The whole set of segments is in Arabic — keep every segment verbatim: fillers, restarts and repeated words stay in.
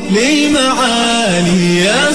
للمعالي يا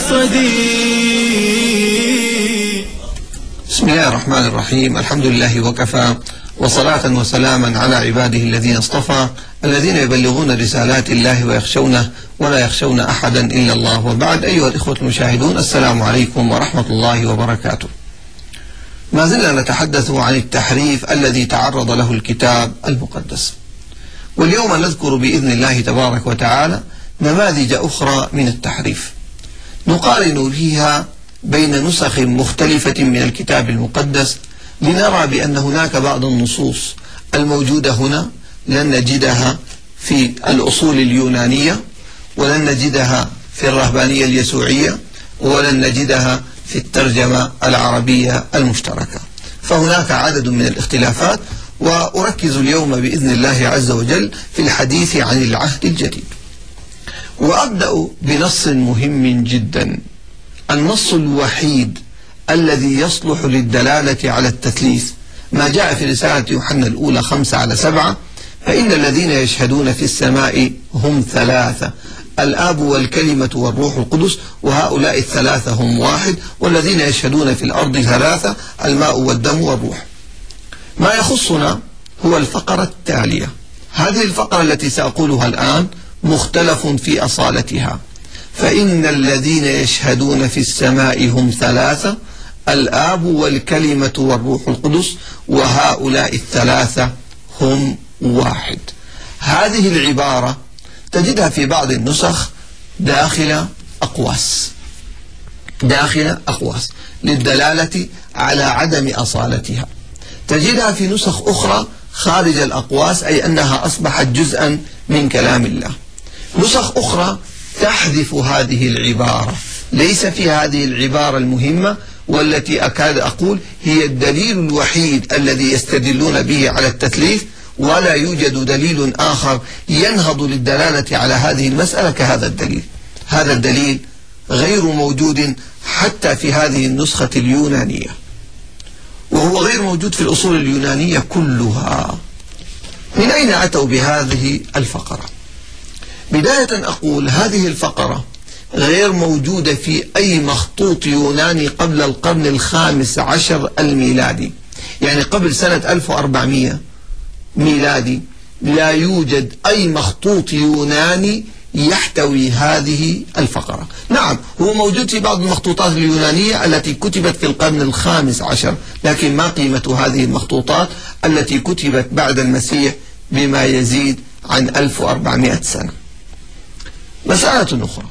صديق. بسم الله الرحمن الرحيم. الحمد لله وكفى، وصلاة وسلاما على عباده الذين اصطفى، الذين يبلغون رسالات الله ويخشونه ولا يخشون أحدا إلا الله. وبعد، أيها الإخوة المشاهدون، السلام عليكم ورحمة الله وبركاته. ما زلنا نتحدث عن التحريف الذي تعرض له الكتاب المقدس، واليوم نذكر بإذن الله تبارك وتعالى نماذج أخرى من التحريف نقارن فيها بين نسخ مختلفة من الكتاب المقدس، لنرى بأن هناك بعض النصوص الموجودة هنا لن نجدها في الأصول اليونانية، ولن نجدها في الرهبانية اليسوعية، ولن نجدها في الترجمة العربية المشتركة. فهناك عدد من الاختلافات، وأركز اليوم بإذن الله عز وجل في الحديث عن العهد الجديد. وأبدأ بنص مهم جدا، النص الوحيد الذي يصلح للدلالة على التثليث، ما جاء في رسالة يوحنا الأولى خمسة على سبعة: فإن الذين يشهدون في السماء هم ثلاثة، الآب والكلمة والروح القدس، وهؤلاء الثلاثة هم واحد، والذين يشهدون في الأرض ثلاثة، الماء والدم والروح. ما يخصنا هو الفقرة التالية. هذه الفقرة التي سأقولها الآن مختلف في أصالتها. فإن الذين يشهدون في السماء هم ثلاثة، الآب والكلمة والروح القدس، وهؤلاء الثلاثة هم واحد. هذه العبارة تجدها في بعض النسخ داخل أقواس داخل أقواس للدلالة على عدم أصالتها. تجدها في نسخ أخرى خارج الأقواس، أي أنها أصبحت جزءا من كلام الله. نسخ أخرى تحذف هذه العبارة، ليس في هذه العبارة المهمة والتي أكاد أقول هي الدليل الوحيد الذي يستدلون به على التثليث، ولا يوجد دليل آخر ينهض للدلالة على هذه المسألة كهذا الدليل. هذا الدليل غير موجود حتى في هذه النسخة اليونانية، وهو غير موجود في الأصول اليونانية كلها. من أين أتوا بهذه الفقرة؟ بداية أقول هذه الفقرة غير موجودة في أي مخطوط يوناني قبل القرن الخامس عشر الميلادي، يعني قبل سنة ألف وأربعمائة ميلادي. لا يوجد أي مخطوط يوناني يحتوي هذه الفقرة. نعم، هو موجود في بعض المخطوطات اليونانية التي كتبت في القرن الخامس عشر، لكن ما قيمة هذه المخطوطات التي كتبت بعد المسيح بما يزيد عن ألف وأربعمائة سنة؟ مسألة أخرى،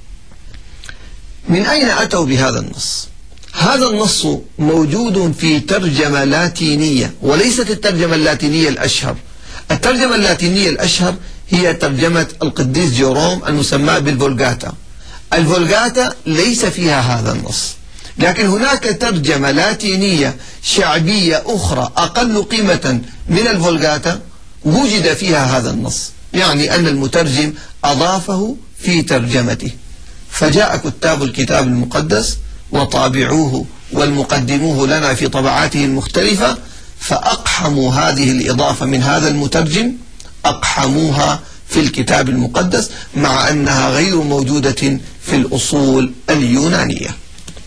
من أين أتوا بهذا النص؟ هذا النص موجود في ترجمة لاتينية، وليست الترجمة اللاتينية الأشهر. الترجمة اللاتينية الأشهر هي ترجمة القديس جيروم المسمى بالفولغاتا. الفولغاتا ليس فيها هذا النص، لكن هناك ترجمة لاتينية شعبية أخرى أقل قيمة من الفولغاتا وجد فيها هذا النص، يعني أن المترجم أضافه في ترجمته. فجاء كتاب الكتاب المقدس وطابعوه والمقدموه لنا في طبعاته المختلفة، فأقحموا هذه الإضافة من هذا المترجم، أقحموها في الكتاب المقدس، مع أنها غير موجودة في الأصول اليونانية.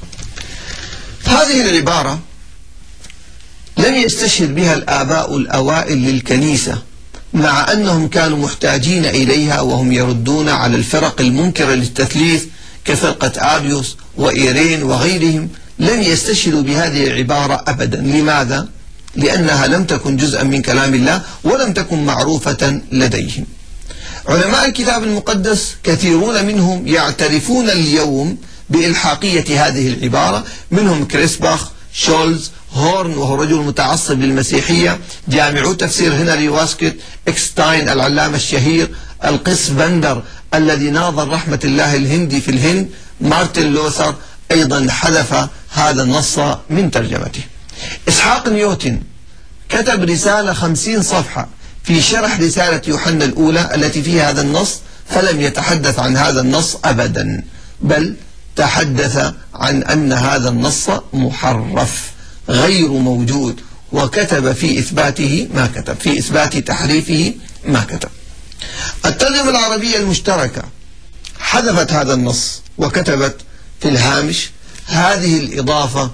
هذه العبارة لم يستشهد بها الآباء الأوائل للكنيسة، مع أنهم كانوا محتاجين إليها، وهم يردون على الفرق المنكرة للتثليث كفرقة آريوس وإيرين وغيرهم. لم يستشهدوا بهذه العبارة أبدا. لماذا؟ لأنها لم تكن جزءا من كلام الله ولم تكن معروفة لديهم. علماء الكتاب المقدس كثيرون منهم يعترفون اليوم بإلحاقية هذه العبارة، منهم كريسباخ، شولز، هورن وهو رجل متعصب للمسيحية، جامعو تفسير هنري واسكت، إكستاين العلامة الشهير، القس بندر الذي ناظر رحمة الله الهندي في الهند، مارتن لوثر أيضا حذف هذا النص من ترجمته. إسحاق نيوتن كتب رسالة خمسين صفحة في شرح رسالة يوحنا الأولى التي فيها هذا النص، فلم يتحدث عن هذا النص أبدا، بل تحدث عن أن هذا النص محرف غير موجود، وكتب في إثباته ما كتب، في إثبات تحريفه ما كتب. الترجمة العربية المشتركة حذفت هذا النص وكتبت في الهامش: هذه الإضافة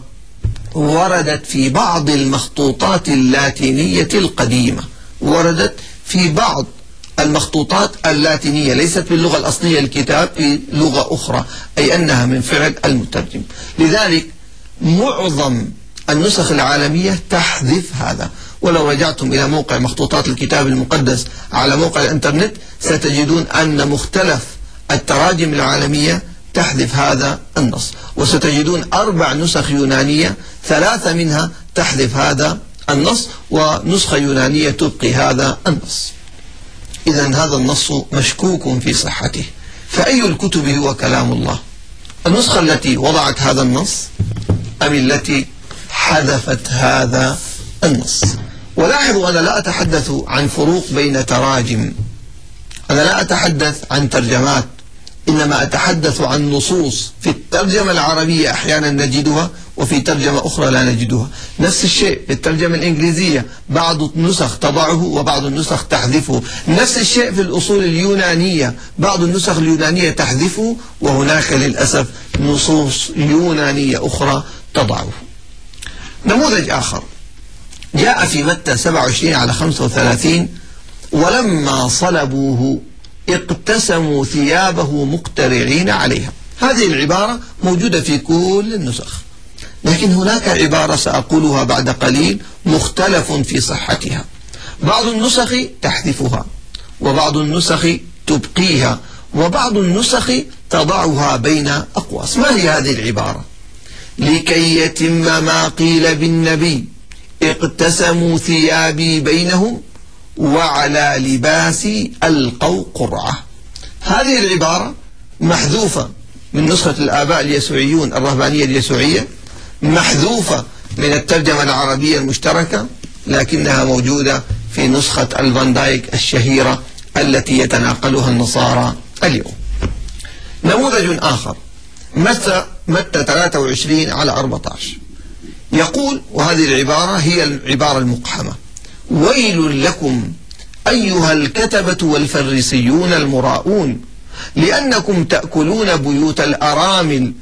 وردت في بعض المخطوطات اللاتينية القديمة، وردت في بعض المخطوطات اللاتينية، ليست باللغة الأصلية الكتاب، في لغة أخرى، أي أنها من فعل المترجم. لذلك معظم النسخ العالمية تحذف هذا. ولو رجعتم إلى موقع مخطوطات الكتاب المقدس على موقع الإنترنت ستجدون أن مختلف التراجم العالمية تحذف هذا النص، وستجدون أربع نسخ يونانية ثلاثة منها تحذف هذا النص، ونسخة يونانية تبقي هذا النص. إذن هذا النص مشكوك في صحته، فأي الكتب هو كلام الله؟ النسخة التي وضعت هذا النص أم التي حذفت هذا النص؟ ولاحظوا أنا لا أتحدث عن فروق بين تراجم، أنا لا أتحدث عن ترجمات، إنما أتحدث عن نصوص في الترجمة العربية أحيانا نجدها وفي ترجمة أخرى لا نجدها. نفس الشيء في الترجمة الإنجليزية، بعض النسخ تضعه وبعض النسخ تحذفه. نفس الشيء في الأصول اليونانية، بعض النسخ اليونانية تحذفه، وهناك للأسف نصوص يونانية أخرى تضعه. نموذج آخر جاء في متى سبعة وعشرين على خمسة وثلاثين: ولما صلبوه اقتسموا ثيابه مقترعين عليها. هذه العبارة موجودة في كل النسخ، لكن هناك عبارة سأقولها بعد قليل مختلف في صحتها. بعض النسخ تحذفها، وبعض النسخ تبقيها، وبعض النسخ تضعها بين أقواس. ما هي هذه العبارة؟ لكي يتم ما قيل بالنبي اقتسموا ثيابي بينهم وعلى لباسي ألقوا قرعة. هذه العبارة محذوفة من نسخة الآباء اليسوعيون الرهبانية اليسوعية، محذوفة من الترجمة العربية المشتركة، لكنها موجودة في نسخة الفان دايك الشهيرة التي يتناقلها النصارى اليوم. نموذج آخر متى متى ثلاثة وعشرين على أربعة عشر يقول، وهذه العبارة هي العبارة المقحمة: ويل لكم أيها الكتبة والفريسيون المراؤون، لأنكم تأكلون بيوت الأرامل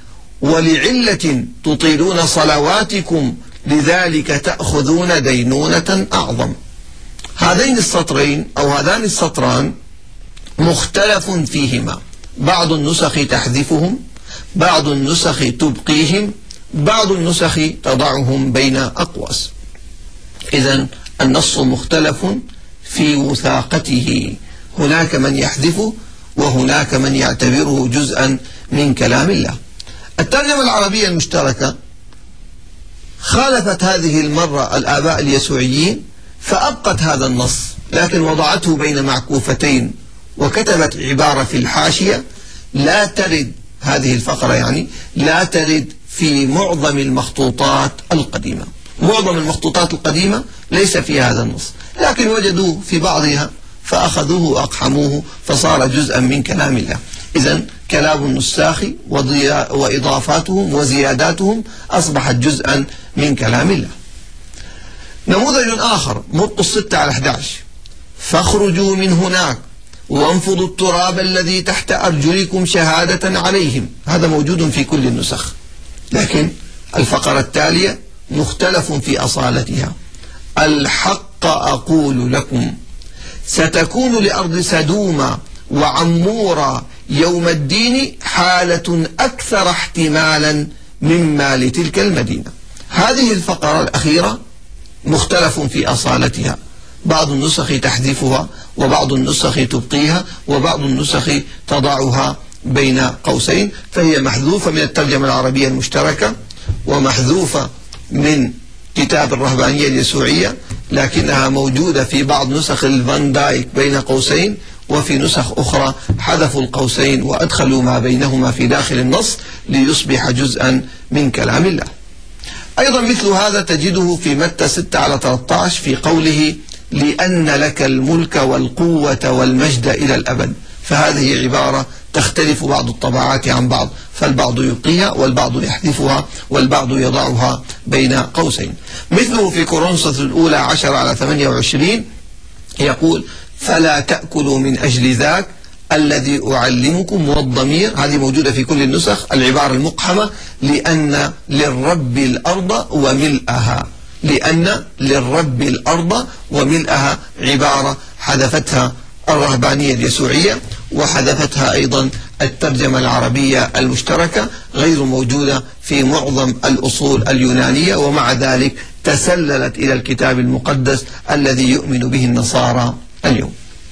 ولعلة تطيلون صلواتكم، لذلك تأخذون دينونة أعظم. هذين السطرين أو هذان السطران مختلف فيهما، بعض النسخ تحذفهم، بعض النسخ تبقيهم، بعض النسخ تضعهم بين أقواس. إذن النص مختلف في وثاقته، هناك من يحذفه وهناك من يعتبره جزءا من كلام الله. الترجمة العربية المشتركة خالفت هذه المرة الآباء اليسوعيين فأبقت هذا النص، لكن وضعته بين معكوفتين وكتبت عبارة في الحاشية لا ترد، هذه الفقرة يعني لا ترد في معظم المخطوطات القديمة. معظم المخطوطات القديمة ليس في هذا النص، لكن وجدوه في بعضها فأخذوه وأقحموه فصار جزءا من كلام الله. إذن كلام النساخ وإضافاتهم وزياداتهم أصبحت جزءا من كلام الله. نموذج آخر مرقس ستة على أحد عشر: فاخرجوا من هناك وانفضوا التراب الذي تحت أرجلكم شهادة عليهم. هذا موجود في كل النسخ، لكن الفقرة التالية مختلف في أصالتها: الحق أقول لكم ستكون لأرض سدوم وعمورة يوم الدين حالة أكثر احتمالا مما لتلك المدينة. هذه الفقرة الأخيرة مختلف في أصالتها، بعض النسخ تحذفها وبعض النسخ تبقيها وبعض النسخ تضعها بين قوسين، فهي محذوفة من الترجمة العربية المشتركة ومحذوفة من كتاب الرهبانية اليسوعية، لكنها موجودة في بعض نسخ الفان دايك بين قوسين، وفي نسخ أخرى حذفوا القوسين وأدخلوا ما بينهما في داخل النص ليصبح جزءا من كلام الله. أيضا مثل هذا تجده في متى ستة على ثلاثة عشر في قوله: لأن لك الملك والقوة والمجد إلى الأبد. فهذه عبارة تختلف بعض الطبعات عن بعض، فالبعض يبقيها والبعض يحذفها والبعض يضعها بين قوسين. مثله في كورنثوس الأولى عشر على ثمانية وعشرين يقول: فلا تأكلوا من أجل ذاك الذي أعلمكم، والضمير هذه موجودة في كل النسخ، العبارة المقحمة، لأن للرب الأرض وملئها، لأن للرب الأرض وملئها عبارة حذفتها الرهبانية اليسوعية، وحذفتها أيضا الترجمة العربية المشتركة، غير موجودة في معظم الأصول اليونانية، ومع ذلك تسللت إلى الكتاب المقدس الذي يؤمن به النصارى اليوم.